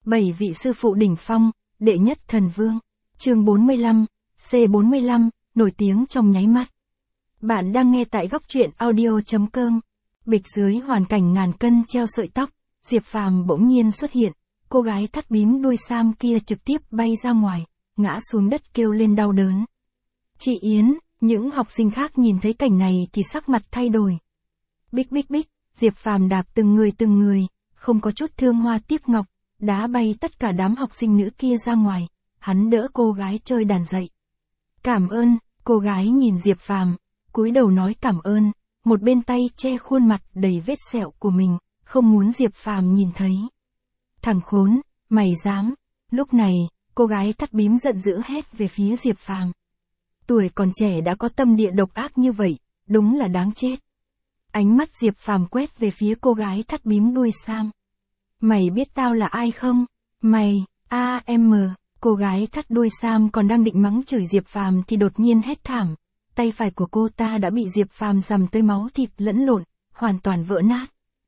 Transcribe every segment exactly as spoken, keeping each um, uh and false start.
bảy vị sư phụ đỉnh phong, đệ nhất thần vương. Chương bốn mươi lăm, C bốn mươi lăm, nổi tiếng trong nháy mắt. Bạn đang nghe tại góc truyện audio.com. Bịch dưới hoàn cảnh ngàn cân treo sợi tóc, Diệp Phàm bỗng nhiên xuất hiện, cô gái thắt bím đuôi sam kia trực tiếp bay ra ngoài, ngã xuống đất kêu lên đau đớn. Chị Yến, những học sinh khác nhìn thấy cảnh này thì sắc mặt thay đổi. Bích bích bích, Diệp Phàm đạp từng người từng người, không có chút thương hoa tiếc ngọc, đá bay tất cả đám học sinh nữ kia ra ngoài, hắn đỡ cô gái chơi đàn dậy. Cảm ơn, cô gái nhìn Diệp Phàm, cúi đầu nói cảm ơn, một bên tay che khuôn mặt đầy vết sẹo của mình, không muốn Diệp Phàm nhìn thấy. Thằng khốn, mày dám. Lúc này, cô gái thắt bím giận dữ hét về phía Diệp Phàm. Tuổi còn trẻ đã có tâm địa độc ác như vậy, đúng là đáng chết. Ánh mắt Diệp Phàm quét về phía cô gái thắt bím đuôi sam. Mày biết tao là ai không? Mày, a em, cô gái thắt đuôi sam còn đang định mắng chửi Diệp Phàm thì đột nhiên hét thảm. Tay phải của cô ta đã bị Diệp Phàm giằm tới máu thịt lẫn lộn, hoàn toàn vỡ nát.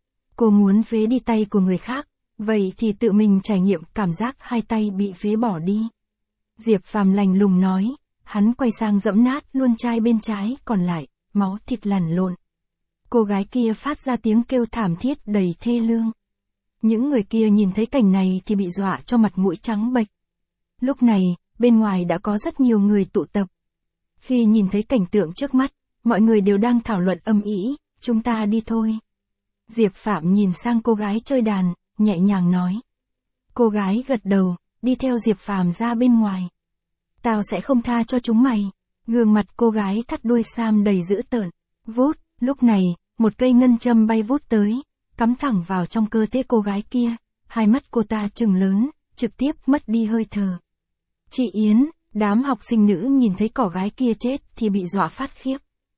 Cô muốn phế đi tay của người khác, vậy thì tự mình trải nghiệm cảm giác hai tay bị phế bỏ đi. Diệp Phàm lạnh lùng nói, hắn quay sang giẫm nát luôn chai bên trái còn lại, máu thịt lăn lộn. Cô gái kia phát ra tiếng kêu thảm thiết đầy thê lương. Những người kia nhìn thấy cảnh này thì bị dọa cho mặt mũi trắng bệch. Lúc này, bên ngoài đã có rất nhiều người tụ tập. Khi nhìn thấy cảnh tượng trước mắt, mọi người đều đang thảo luận âm ĩ, chúng ta đi thôi. Diệp Phạm nhìn sang cô gái chơi đàn, nhẹ nhàng nói. Cô gái gật đầu, đi theo Diệp Phàm ra bên ngoài. Tao sẽ không tha cho chúng mày. Gương mặt cô gái thắt đuôi sam đầy dữ tợn. Vút, lúc này, một cây ngân châm bay vút tới, cắm thẳng vào trong cơ thể cô gái kia. Hai mắt cô ta trừng lớn, trực tiếp mất đi hơi thở. Chị Yến, đám học sinh nữ nhìn thấy cỏ gái kia chết thì bị dọa phát khiếp.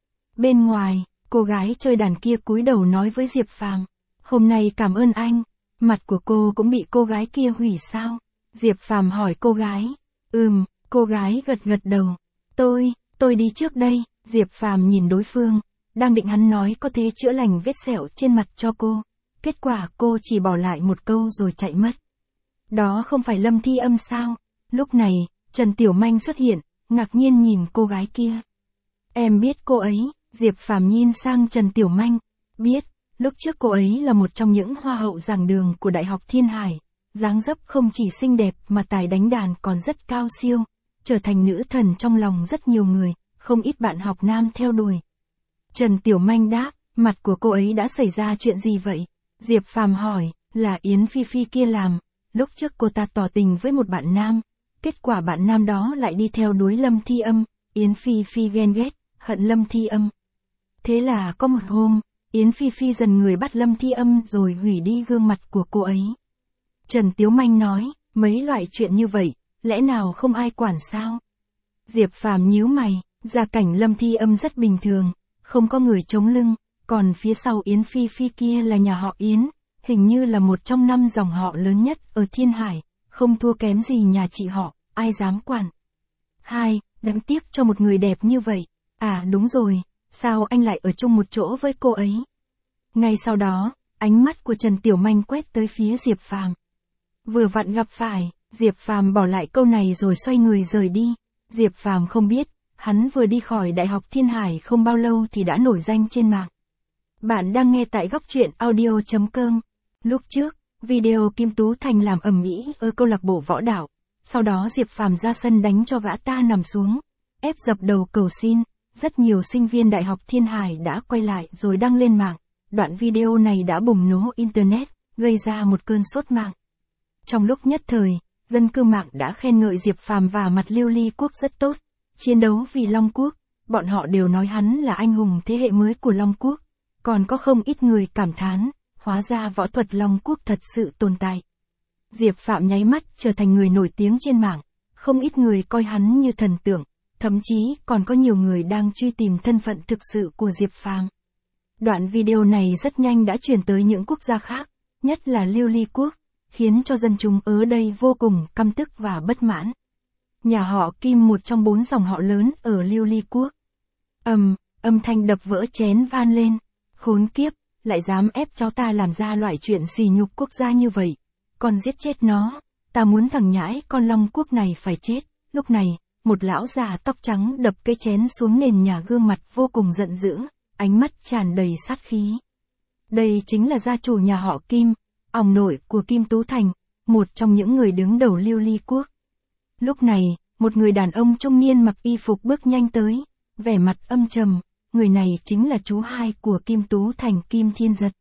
Bên ngoài, cô gái chơi đàn kia cúi đầu nói với Diệp Phàm, hôm nay cảm ơn anh. Mặt của cô cũng bị cô gái kia hủy sao? Diệp Phàm hỏi cô gái. Ừm, cô gái gật gật đầu. Tôi, tôi đi trước đây. Diệp Phàm nhìn đối phương, đang định hắn nói có thể chữa lành vết sẹo trên mặt cho cô. Kết quả cô chỉ bỏ lại một câu rồi chạy mất. Đó không phải Lâm Thi Âm sao? Lúc này, Trần Tiểu Manh xuất hiện, ngạc nhiên nhìn cô gái kia. Em biết cô ấy. Diệp Phàm nhìn sang Trần Tiểu Manh. Biết, lúc trước cô ấy là một trong những hoa hậu giảng đường của Đại học Thiên Hải. Dáng dấp không chỉ xinh đẹp mà tài đánh đàn còn rất cao siêu. Trở thành nữ thần trong lòng rất nhiều người, không ít bạn học nam theo đuổi. Trần Tiểu Manh đáp, mặt của cô ấy đã xảy ra chuyện gì vậy? Diệp Phàm hỏi, là Yến Phi Phi kia làm. Lúc trước cô ta tỏ tình với một bạn nam. Kết quả bạn nam đó lại đi theo đuổi Lâm Thi Âm. Yến Phi Phi ghen ghét, hận Lâm Thi Âm. Thế là có một hôm, Yến Phi Phi dần người bắt Lâm Thi Âm rồi hủy đi gương mặt của cô ấy. Trần Tiểu Manh nói, mấy loại chuyện như vậy, lẽ nào không ai quản sao? Diệp Phàm nhíu mày, gia cảnh Lâm Thi Âm rất bình thường, không có người chống lưng, còn phía sau Yến Phi Phi kia là nhà họ Yến, hình như là một trong năm dòng họ lớn nhất ở Thiên Hải, không thua kém gì nhà chị họ, ai dám quản. Hai, đáng tiếc cho một người đẹp như vậy. À đúng rồi, sao anh lại ở chung một chỗ với cô ấy? Ngay sau đó, ánh mắt của Trần Tiểu Manh quét tới phía Diệp Phàm. Vừa vặn gặp phải, Diệp Phàm bỏ lại câu này rồi xoay người rời đi. Diệp Phàm không biết, hắn vừa đi khỏi Đại học Thiên Hải không bao lâu thì đã nổi danh trên mạng. Bạn đang nghe tại góc truyện audio.com. Lúc trước, video Kim Tú Thành làm ầm ĩ ở câu lạc bộ võ đạo. Sau đó Diệp Phàm ra sân đánh cho gã ta nằm xuống, ép dập đầu cầu xin. Rất nhiều sinh viên Đại học Thiên Hải đã quay lại rồi đăng lên mạng. Đoạn video này đã bùng nổ Internet, gây ra một cơn sốt mạng. Trong lúc nhất thời, dân cư mạng đã khen ngợi Diệp Phàm và mặt Lưu Ly Quốc rất tốt. Chiến đấu vì Long Quốc, bọn họ đều nói hắn là anh hùng thế hệ mới của Long Quốc. Còn có không ít người cảm thán, hóa ra võ thuật Long Quốc thật sự tồn tại. Diệp Phạm nháy mắt trở thành người nổi tiếng trên mạng, không ít người coi hắn như thần tượng, thậm chí còn có nhiều người đang truy tìm thân phận thực sự của Diệp Phàm. Đoạn video này rất nhanh đã truyền tới những quốc gia khác, nhất là Lưu Ly Quốc, khiến cho dân chúng ở đây vô cùng căm tức và bất mãn. Nhà họ Kim một trong bốn dòng họ lớn ở Lưu Ly Quốc. Ầm, âm thanh đập vỡ chén van lên, khốn kiếp, lại dám ép cháu ta làm ra loại chuyện sỉ nhục quốc gia như vậy, còn giết chết nó. ta muốn thằng nhãi con Long Quốc này phải chết. Lúc này, một lão già tóc trắng đập cái chén xuống nền nhà, gương mặt vô cùng giận dữ, ánh mắt tràn đầy sát khí. Đây chính là gia chủ nhà họ Kim, ông nội của Kim Tú Thành, một trong những người đứng đầu Lưu Ly Quốc. Lúc này, một người đàn ông trung niên mặc y phục bước nhanh tới, vẻ mặt âm trầm, người này chính là chú hai của Kim Tú Thành, Kim Thiên Giật.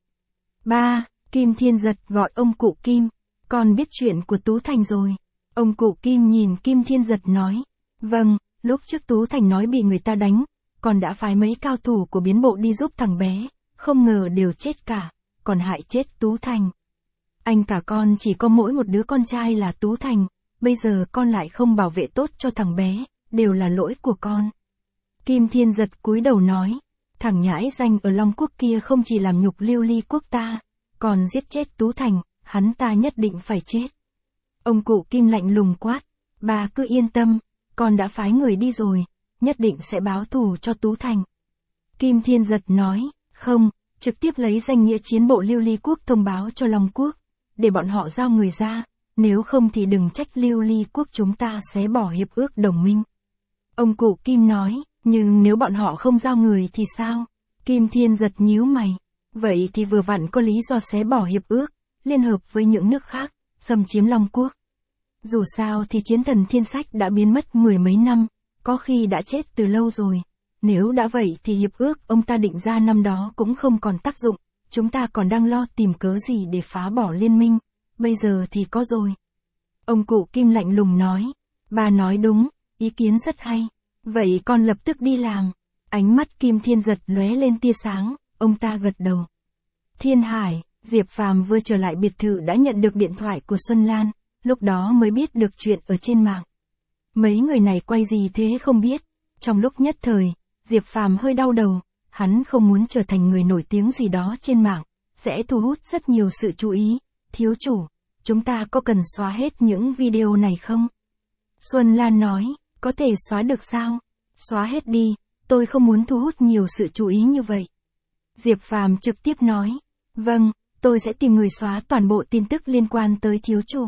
Ba, Kim Thiên Giật gọi ông cụ Kim, con biết chuyện của Tú Thành rồi. Ông cụ Kim nhìn Kim Thiên Giật nói, vâng, lúc trước Tú Thành nói bị người ta đánh, con đã phái mấy cao thủ của biến bộ đi giúp thằng bé, không ngờ đều chết cả, còn hại chết Tú Thành. Anh cả con chỉ có mỗi một đứa con trai là Tú Thành, bây giờ con lại không bảo vệ tốt cho thằng bé, đều là lỗi của con. Kim Thiên Giật cúi đầu nói, thằng nhãi danh ở Long Quốc kia không chỉ làm nhục Lưu Ly Quốc ta, còn giết chết Tú Thành, hắn ta nhất định phải chết. Ông cụ Kim lạnh lùng quát, bà cứ yên tâm, con đã phái người đi rồi, nhất định sẽ báo thù cho Tú Thành. Kim Thiên Giật nói, không, trực tiếp lấy danh nghĩa chiến bộ Lưu Ly Quốc thông báo cho Long Quốc, để bọn họ giao người ra, nếu không thì đừng trách Lưu Ly Quốc chúng ta sẽ bỏ hiệp ước đồng minh. Ông cụ Kim nói, nhưng nếu bọn họ không giao người thì sao? Kim Thiên Giật nhíu mày, vậy thì vừa vặn có lý do xé bỏ hiệp ước, liên hợp với những nước khác, xâm chiếm Long Quốc. Dù sao thì chiến thần Thiên Sách đã biến mất mười mấy năm, có khi đã chết từ lâu rồi. Nếu đã vậy thì hiệp ước ông ta định ra năm đó cũng không còn tác dụng, chúng ta còn đang lo tìm cớ gì để phá bỏ liên minh, bây giờ thì có rồi. Ông cụ Kim lạnh lùng nói, bà nói đúng, ý kiến rất hay, vậy con lập tức đi làm. Ánh mắt Kim Thiên Giật lóe lên tia sáng, ông ta gật đầu. Thiên Hải, Diệp Phàm vừa trở lại biệt thự đã nhận được điện thoại của Xuân Lan, lúc đó mới biết được chuyện ở trên mạng. Mấy người này quay gì thế không biết, trong lúc nhất thời, Diệp Phàm hơi đau đầu, hắn không muốn trở thành người nổi tiếng gì đó trên mạng, sẽ thu hút rất nhiều sự chú ý. Thiếu chủ, chúng ta có cần xóa hết những video này không? Xuân Lan nói, có thể xóa được sao? Xóa hết đi, tôi không muốn thu hút nhiều sự chú ý như vậy. Diệp Phàm trực tiếp nói, vâng, tôi sẽ tìm người xóa toàn bộ tin tức liên quan tới thiếu chủ.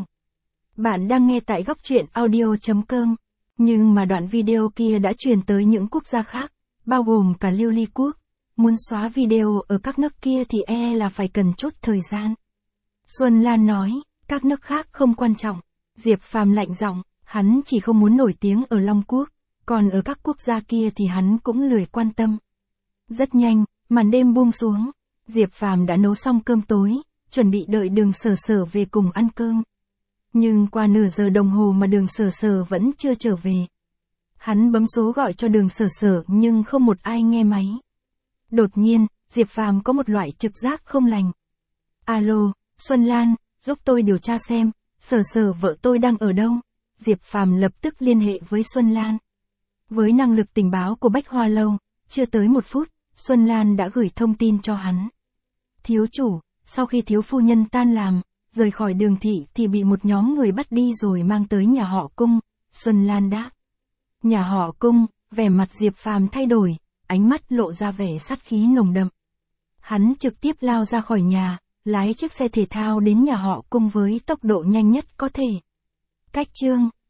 Bạn đang nghe tại góc truyện audio chấm com, nhưng mà đoạn video kia đã truyền tới những quốc gia khác, bao gồm cả Lưu Ly Quốc. Muốn xóa video ở các nước kia thì e là phải cần chút thời gian. Xuân Lan nói, các nước khác không quan trọng. Diệp Phàm lạnh giọng, hắn chỉ không muốn nổi tiếng ở Long Quốc, còn ở các quốc gia kia thì hắn cũng lười quan tâm. Rất nhanh, màn đêm buông xuống, Diệp Phàm đã nấu xong cơm tối, chuẩn bị đợi Đường Sở Sở về cùng ăn cơm. Nhưng qua nửa giờ đồng hồ mà Đường Sở Sở vẫn chưa trở về. Hắn bấm số gọi cho Đường Sở Sở nhưng không một ai nghe máy. Đột nhiên, Diệp Phàm có một loại trực giác không lành. Alo, Xuân Lan, giúp tôi điều tra xem, Sở Sở vợ tôi đang ở đâu. Diệp Phàm lập tức liên hệ với Xuân Lan. Với năng lực tình báo của Bách Hoa Lâu, chưa tới một phút, Xuân Lan đã gửi thông tin cho hắn. Thiếu chủ, sau khi thiếu phu nhân tan làm, rời khỏi Đường thị thì bị một nhóm người bắt đi rồi mang tới nhà họ Cung. Xuân Lan đáp. Nhà họ Cung, vẻ mặt Diệp Phàm thay đổi, ánh mắt lộ ra vẻ sát khí nồng đậm. Hắn trực tiếp lao ra khỏi nhà, lái chiếc xe thể thao đến nhà họ Cung với tốc độ nhanh nhất có thể. Cách chương